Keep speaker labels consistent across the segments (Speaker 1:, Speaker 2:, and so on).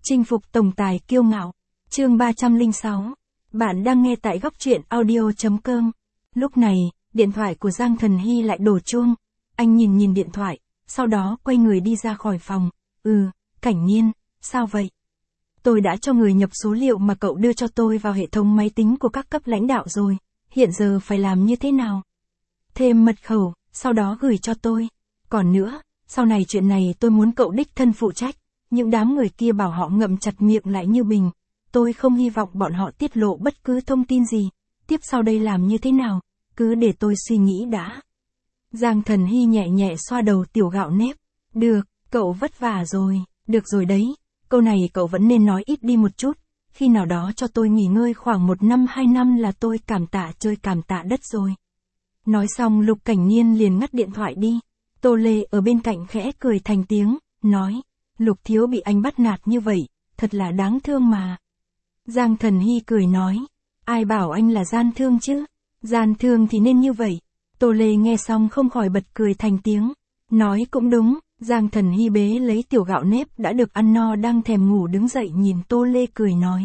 Speaker 1: Chinh phục tổng tài kiêu ngạo. Chương 306. Bạn đang nghe tại góc truyện audio.com. Lúc này, điện thoại của Giang Thần Hy lại đổ chuông. Anh nhìn điện thoại, sau đó quay người đi ra khỏi phòng. Cảnh Nhiên, sao vậy? Tôi đã cho người nhập số liệu mà cậu đưa cho tôi vào hệ thống máy tính của các cấp lãnh đạo rồi. Hiện giờ phải làm như thế nào? Thêm mật khẩu, sau đó gửi cho tôi. Còn nữa, sau này chuyện này tôi muốn cậu đích thân phụ trách. Những đám người kia bảo họ ngậm chặt miệng lại như bình. Tôi không hy vọng bọn họ tiết lộ bất cứ thông tin gì. Tiếp sau đây làm như thế nào? Cứ để tôi suy nghĩ đã. Giang Thần Hy nhẹ nhẹ xoa đầu tiểu gạo nếp. Được, cậu vất vả rồi. Được rồi đấy. Câu này cậu vẫn nên nói ít đi một chút. Khi nào đó cho tôi nghỉ ngơi khoảng 1 năm 2 năm là tôi cảm tạ trời cảm tạ đất rồi. Nói xong Lục Cảnh Nhiên liền ngắt điện thoại đi. Tô Lê ở bên cạnh khẽ cười thành tiếng, nói. Lục thiếu bị anh bắt nạt như vậy, thật là đáng thương mà. Giang Thần Hy cười nói. Ai bảo anh là gian thương chứ? Gian thương thì nên như vậy. Tô Lê nghe xong không khỏi bật cười thành tiếng. Nói cũng đúng. Giang Thần Hy bế lấy tiểu gạo nếp đã được ăn no đang thèm ngủ đứng dậy nhìn Tô Lê cười nói.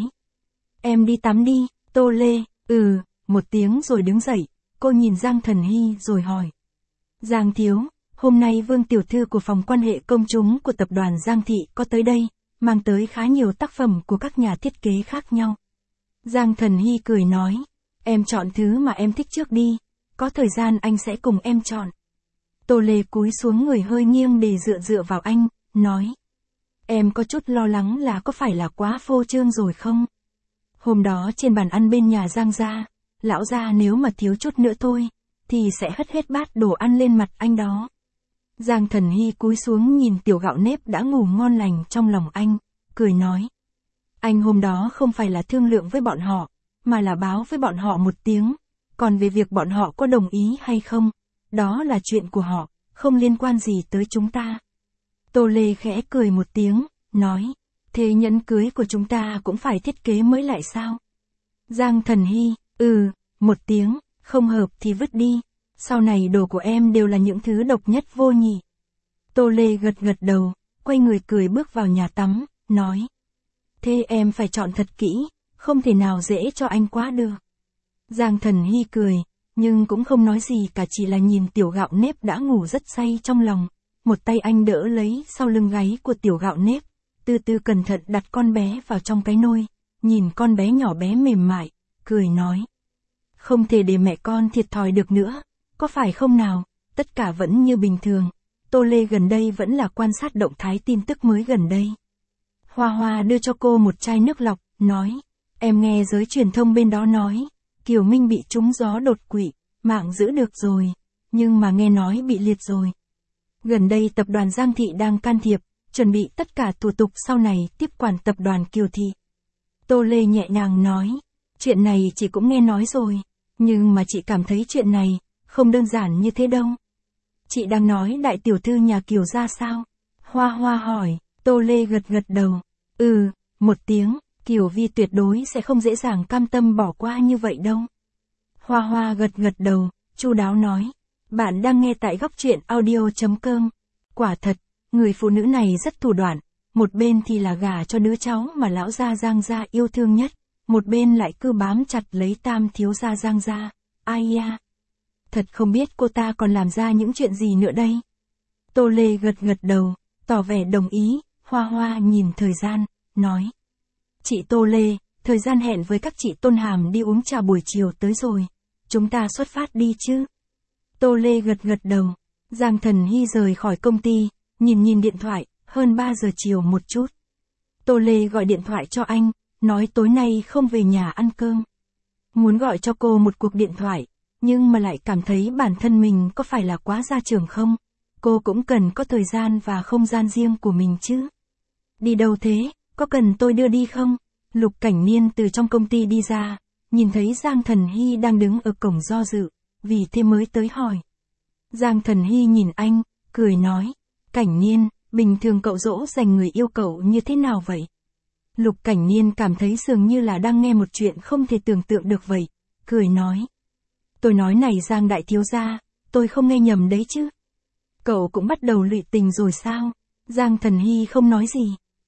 Speaker 1: Em đi tắm đi. Tô Lê, một tiếng rồi đứng dậy. Cô nhìn Giang Thần Hy rồi hỏi. Giang thiếu, hôm nay Vương tiểu thư của phòng quan hệ công chúng của tập đoàn Giang Thị có tới đây, mang tới khá nhiều tác phẩm của các nhà thiết kế khác nhau. Giang Thần Hy cười nói. Em chọn thứ mà em thích trước đi. Có thời gian anh sẽ cùng em chọn. Tô Lê cúi xuống người hơi nghiêng để dựa vào anh, nói. Em có chút lo lắng là có phải là quá phô trương rồi không? Hôm đó trên bàn ăn bên nhà Giang gia, lão gia nếu mà thiếu chút nữa thôi, thì sẽ hất hết bát đồ ăn lên mặt anh đó. Giang Thần Hy cúi xuống nhìn tiểu gạo nếp đã ngủ ngon lành trong lòng anh, cười nói. Anh hôm đó không phải là thương lượng với bọn họ, mà là báo với bọn họ một tiếng, còn về việc bọn họ có đồng ý hay không, đó là chuyện của họ, không liên quan gì tới chúng ta. Tô Lê khẽ cười một tiếng, nói, thế nhẫn cưới của chúng ta cũng phải thiết kế mới lại sao? Giang Thần Hy, một tiếng, không hợp thì vứt đi, sau này đồ của em đều là những thứ độc nhất vô nhị. Tô Lê gật đầu, quay người cười bước vào nhà tắm, nói. Thế em phải chọn thật kỹ, không thể nào dễ cho anh quá được. Giang Thần Hy cười, nhưng cũng không nói gì cả chỉ là nhìn tiểu gạo nếp đã ngủ rất say trong lòng. Một tay anh đỡ lấy sau lưng gáy của tiểu gạo nếp, từ từ cẩn thận đặt con bé vào trong cái nôi, nhìn con bé nhỏ bé mềm mại, cười nói. Không thể để mẹ con thiệt thòi được nữa, có phải không nào? Tất cả vẫn như bình thường. Tô Lê gần đây vẫn là quan sát động thái tin tức mới gần đây. Hoa Hoa đưa cho cô một chai nước lọc, nói. Em nghe giới truyền thông bên đó nói, Kiều Minh bị trúng gió đột quỵ, mạng giữ được rồi, nhưng mà nghe nói bị liệt rồi. Gần đây tập đoàn Giang Thị đang can thiệp, chuẩn bị tất cả thủ tục sau này tiếp quản tập đoàn Kiều Thị. Tô Lê nhẹ nhàng nói, chuyện này chị cũng nghe nói rồi, nhưng mà chị cảm thấy chuyện này không đơn giản như thế đâu. Chị đang nói đại tiểu thư nhà Kiều ra sao? Hoa Hoa hỏi. Tô Lê gật đầu. Một tiếng, Kiều Vi tuyệt đối sẽ không dễ dàng cam tâm bỏ qua như vậy đâu. Hoa Hoa gật đầu, chu đáo nói. Bạn đang nghe tại góc truyện audio.com. Quả thật, người phụ nữ này rất thủ đoạn. Một bên thì là gả cho đứa cháu mà lão gia Giang gia yêu thương nhất. Một bên lại cứ bám chặt lấy tam thiếu gia Giang gia. Ai ya? Thật không biết cô ta còn làm ra những chuyện gì nữa đây. Tô Lê gật đầu, tỏ vẻ đồng ý. Hoa Hoa nhìn thời gian, nói. Chị Tô Lê, thời gian hẹn với các chị Tôn Hàm đi uống trà buổi chiều tới rồi. Chúng ta xuất phát đi chứ? Tô Lê gật đầu. Giang Thần Hy rời khỏi công ty, nhìn điện thoại, hơn 3 giờ chiều một chút. Tô Lê gọi điện thoại cho anh, nói tối nay không về nhà ăn cơm. Muốn gọi cho cô một cuộc điện thoại, nhưng mà lại cảm thấy bản thân mình có phải là quá gia trưởng không? Cô cũng cần có thời gian và không gian riêng của mình chứ. Đi đâu thế, có cần tôi đưa đi không? Lục Cảnh Niên từ trong công ty đi ra, nhìn thấy Giang Thần Hy đang đứng ở cổng do dự, vì thế mới tới hỏi. Giang Thần Hy nhìn anh, cười nói. Cảnh Niên, bình thường cậu dỗ dành người yêu cậu như thế nào vậy? Lục Cảnh Niên cảm thấy dường như là đang nghe một chuyện không thể tưởng tượng được vậy, cười nói. Tôi nói này Giang đại thiếu gia, tôi không nghe nhầm đấy chứ. Cậu cũng bắt đầu lụy tình rồi sao? Giang Thần Hy không nói gì.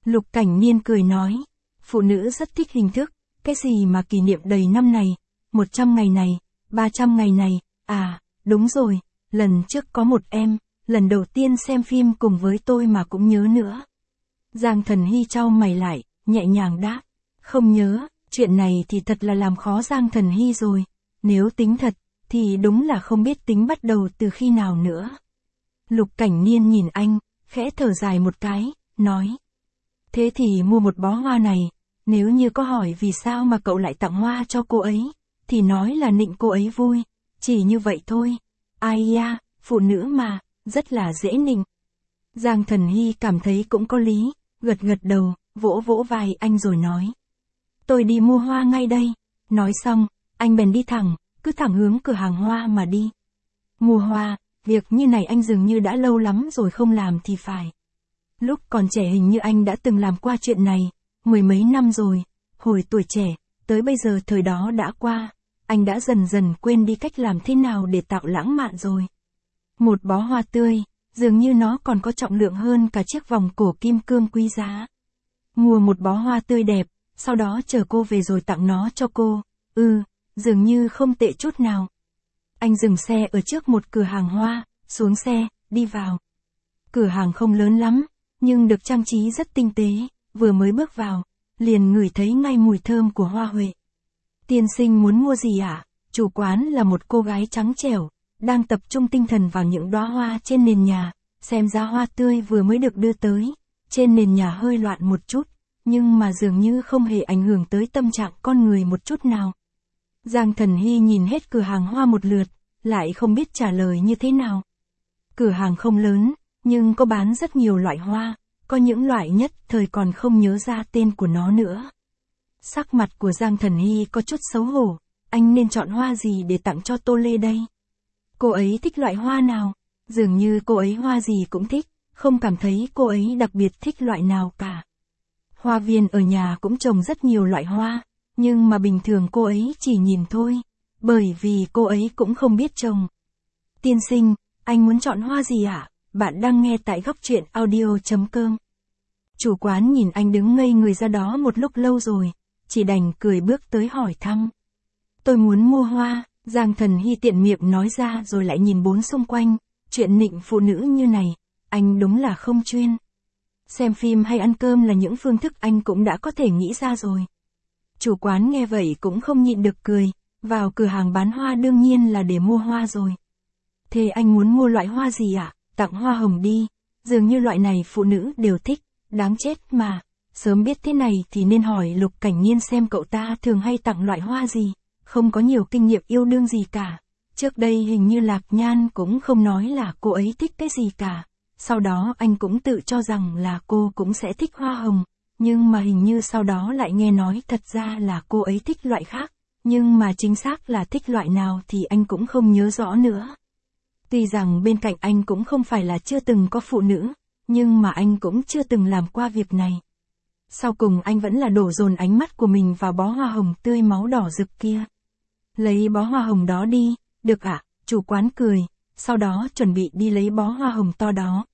Speaker 1: Lục Cảnh Niên cười nói, phụ nữ rất thích hình thức, cái gì mà kỷ niệm đầy năm này, 100 ngày này, 300 ngày này, à, đúng rồi, lần trước có một em, lần đầu tiên xem phim cùng với tôi mà cũng nhớ nữa. Giang Thần Hy chau mày lại, nhẹ nhàng đáp, không nhớ, chuyện này thì thật là làm khó Giang Thần Hy rồi, nếu tính thật, thì đúng là không biết tính bắt đầu từ khi nào nữa. Lục Cảnh Niên nhìn anh, khẽ thở dài một cái, nói. Thế thì mua một bó hoa này, nếu như có hỏi vì sao mà cậu lại tặng hoa cho cô ấy, thì nói là nịnh cô ấy vui, chỉ như vậy thôi. Ai da, phụ nữ mà, rất là dễ nịnh. Giang Thần Hy cảm thấy cũng có lý, gật gật đầu, vỗ vỗ vai anh rồi nói. Tôi đi mua hoa ngay đây. Nói xong, anh bèn đi thẳng, cứ thẳng hướng cửa hàng hoa mà đi. Mua hoa, việc như này anh dường như đã lâu lắm rồi không làm thì phải. Lúc còn trẻ hình như anh đã từng làm qua chuyện này, 10 mấy năm rồi, hồi tuổi trẻ, tới bây giờ thời đó đã qua, anh đã dần dần quên đi cách làm thế nào để tạo lãng mạn rồi. Một bó hoa tươi, dường như nó còn có trọng lượng hơn cả chiếc vòng cổ kim cương quý giá. Mua một bó hoa tươi đẹp, sau đó chờ cô về rồi tặng nó cho cô, dường như không tệ chút nào. Anh dừng xe ở trước một cửa hàng hoa, xuống xe, đi vào. Cửa hàng không lớn lắm, nhưng được trang trí rất tinh tế, vừa mới bước vào, liền ngửi thấy ngay mùi thơm của hoa huệ. Tiên sinh muốn mua gì ạ? Chủ quán là một cô gái trắng trẻo, đang tập trung tinh thần vào những đóa hoa trên nền nhà, xem ra hoa tươi vừa mới được đưa tới, trên nền nhà hơi loạn một chút, nhưng mà dường như không hề ảnh hưởng tới tâm trạng con người một chút nào. Giang Thần Hy nhìn hết cửa hàng hoa một lượt, lại không biết trả lời như thế nào. Cửa hàng không lớn, nhưng có bán rất nhiều loại hoa, có những loại nhất thời còn không nhớ ra tên của nó nữa. Sắc mặt của Giang Thần Hy có chút xấu hổ, anh nên chọn hoa gì để tặng cho Tô Lê đây? Cô ấy thích loại hoa nào? Dường như cô ấy hoa gì cũng thích, không cảm thấy cô ấy đặc biệt thích loại nào cả. Hoa viên ở nhà cũng trồng rất nhiều loại hoa, nhưng mà bình thường cô ấy chỉ nhìn thôi, bởi vì cô ấy cũng không biết trồng. Tiên sinh, anh muốn chọn hoa gì ạ? Bạn đang nghe tại góc truyện audio.com. Chủ quán nhìn anh đứng ngây người ra đó một lúc lâu rồi, chỉ đành cười bước tới hỏi thăm. Tôi muốn mua hoa, Giang Thần Hy tiện miệng nói ra rồi lại nhìn bốn xung quanh, chuyện nịnh phụ nữ như này, anh đúng là không chuyên. Xem phim hay ăn cơm là những phương thức anh cũng đã có thể nghĩ ra rồi. Chủ quán nghe vậy cũng không nhịn được cười, vào cửa hàng bán hoa đương nhiên là để mua hoa rồi. Thế anh muốn mua loại hoa gì ạ? Tặng hoa hồng đi, dường như loại này phụ nữ đều thích, đáng chết mà. Sớm biết thế này thì nên hỏi Lục Cảnh Niên xem cậu ta thường hay tặng loại hoa gì, không có nhiều kinh nghiệm yêu đương gì cả. Trước đây hình như Lạc Nhan cũng không nói là cô ấy thích cái gì cả. Sau đó anh cũng tự cho rằng là cô cũng sẽ thích hoa hồng, nhưng mà hình như sau đó lại nghe nói thật ra là cô ấy thích loại khác, nhưng mà chính xác là thích loại nào thì anh cũng không nhớ rõ nữa. Tuy rằng bên cạnh anh cũng không phải là chưa từng có phụ nữ, nhưng mà anh cũng chưa từng làm qua việc này. Sau cùng anh vẫn là đổ dồn ánh mắt của mình vào bó hoa hồng tươi máu đỏ rực kia. Lấy bó hoa hồng đó đi, được ạ, chủ quán cười, sau đó chuẩn bị đi lấy bó hoa hồng to đó.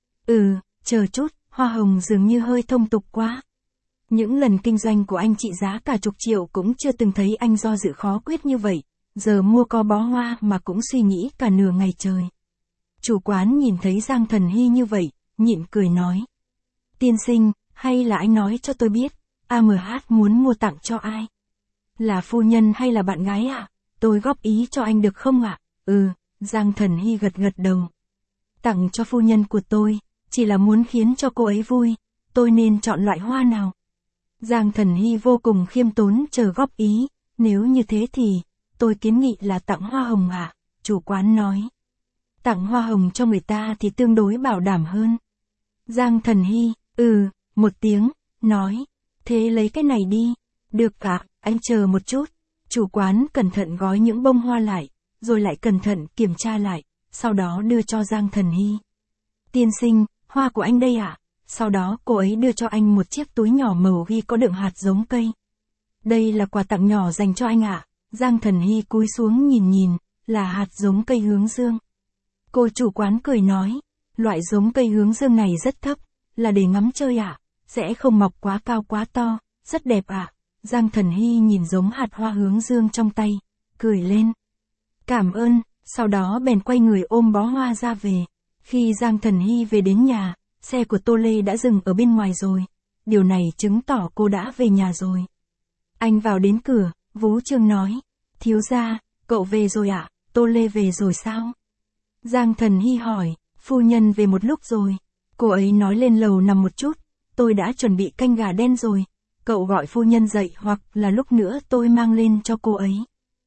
Speaker 1: Chờ chút, hoa hồng dường như hơi thông tục quá. Những lần kinh doanh của anh trị giá cả chục triệu cũng chưa từng thấy anh do dự khó quyết như vậy, giờ mua có bó hoa mà cũng suy nghĩ cả nửa ngày trời. Chủ quán nhìn thấy Giang Thần Hy như vậy, nhịn cười nói. Tiên sinh, hay là anh nói cho tôi biết, AMH muốn mua tặng cho ai? Là phu nhân hay là bạn gái ạ? Tôi góp ý cho anh được không ạ? Giang Thần Hy gật gật đầu. Tặng cho phu nhân của tôi, chỉ là muốn khiến cho cô ấy vui, tôi nên chọn loại hoa nào? Giang Thần Hy vô cùng khiêm tốn chờ góp ý, nếu như thế thì, tôi kiến nghị là tặng hoa hồng ạ, chủ quán nói. Tặng hoa hồng cho người ta thì tương đối bảo đảm hơn. Giang Thần Hy, một tiếng, nói, thế lấy cái này đi, được ạ, anh chờ một chút. Chủ quán cẩn thận gói những bông hoa lại, rồi lại cẩn thận kiểm tra lại, sau đó đưa cho Giang Thần Hy. Tiên sinh, hoa của anh đây ạ. Sau đó cô ấy đưa cho anh một chiếc túi nhỏ màu ghi có đựng hạt giống cây. Đây là quà tặng nhỏ dành cho anh ạ. Giang Thần Hy cúi xuống nhìn, là hạt giống cây hướng dương. Cô chủ quán cười nói, loại giống cây hướng dương này rất thấp, là để ngắm chơi ạ. sẽ không mọc quá cao quá to, rất đẹp ạ. Giang Thần Hy nhìn giống hạt hoa hướng dương trong tay, cười lên. Cảm ơn, sau đó bèn quay người ôm bó hoa ra về. Khi Giang Thần Hy về đến nhà, xe của Tô Lê đã dừng ở bên ngoài rồi. Điều này chứng tỏ cô đã về nhà rồi. Anh vào đến cửa, Vũ Trương nói. Thiếu gia, cậu về rồi ạ, Tô Lê về rồi sao? Giang Thần Hy hỏi, phu nhân về một lúc rồi. Cô ấy nói lên lầu nằm một chút, tôi đã chuẩn bị canh gà đen rồi. Cậu gọi phu nhân dậy hoặc là lúc nữa tôi mang lên cho cô ấy.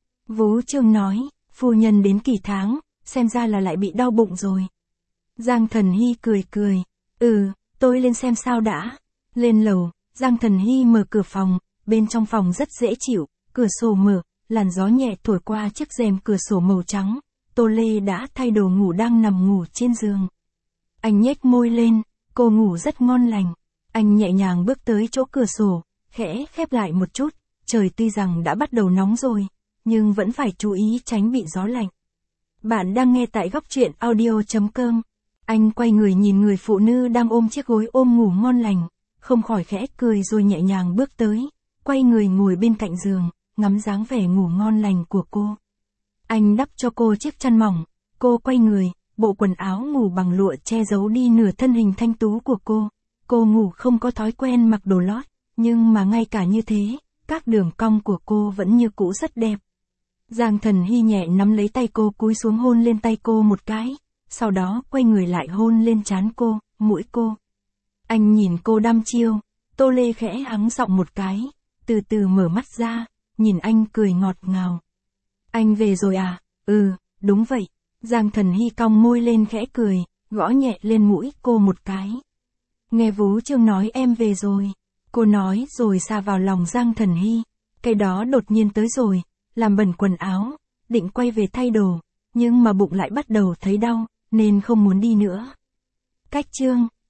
Speaker 1: Vũ Trương nói, phu nhân đến kỳ tháng, xem ra là lại bị đau bụng rồi. Giang Thần Hy cười cười, tôi lên xem sao đã. Lên lầu, Giang Thần Hy mở cửa phòng, bên trong phòng rất dễ chịu, cửa sổ mở, làn gió nhẹ thổi qua chiếc rèm cửa sổ màu trắng. Tô Lê đã thay đồ ngủ đang nằm ngủ trên giường. Anh nhếch môi lên, cô ngủ rất ngon lành. Anh nhẹ nhàng bước tới chỗ cửa sổ, khẽ khép lại một chút, trời tuy rằng đã bắt đầu nóng rồi, nhưng vẫn phải chú ý tránh bị gió lạnh. Bạn đang nghe tại góc truyện audio.com. Anh quay người nhìn người phụ nữ đang ôm chiếc gối ôm ngủ ngon lành, không khỏi khẽ cười rồi nhẹ nhàng bước tới, quay người ngồi bên cạnh giường, ngắm dáng vẻ ngủ ngon lành của cô. Anh đắp cho cô chiếc chăn mỏng, cô quay người, bộ quần áo ngủ bằng lụa che giấu đi nửa thân hình thanh tú của cô. Cô ngủ không có thói quen mặc đồ lót, nhưng mà ngay cả như thế, các đường cong của cô vẫn như cũ rất đẹp. Giang Thần Hy nhẹ nắm lấy tay cô cúi xuống hôn lên tay cô một cái, sau đó quay người lại hôn lên trán cô, mũi cô. Anh nhìn cô đăm chiêu, Tô Lê khẽ hắng giọng một cái, từ từ mở mắt ra, nhìn anh cười ngọt ngào. Anh về rồi à? Đúng vậy. Giang Thần Hy cong môi lên khẽ cười, gõ nhẹ lên mũi cô một cái. Nghe Vũ Trương nói em về rồi. Cô nói rồi sa vào lòng Giang Thần Hy. Cái đó đột nhiên tới rồi, làm bẩn quần áo, định quay về thay đồ, nhưng mà bụng lại bắt đầu thấy đau, nên không muốn đi nữa. Cách chương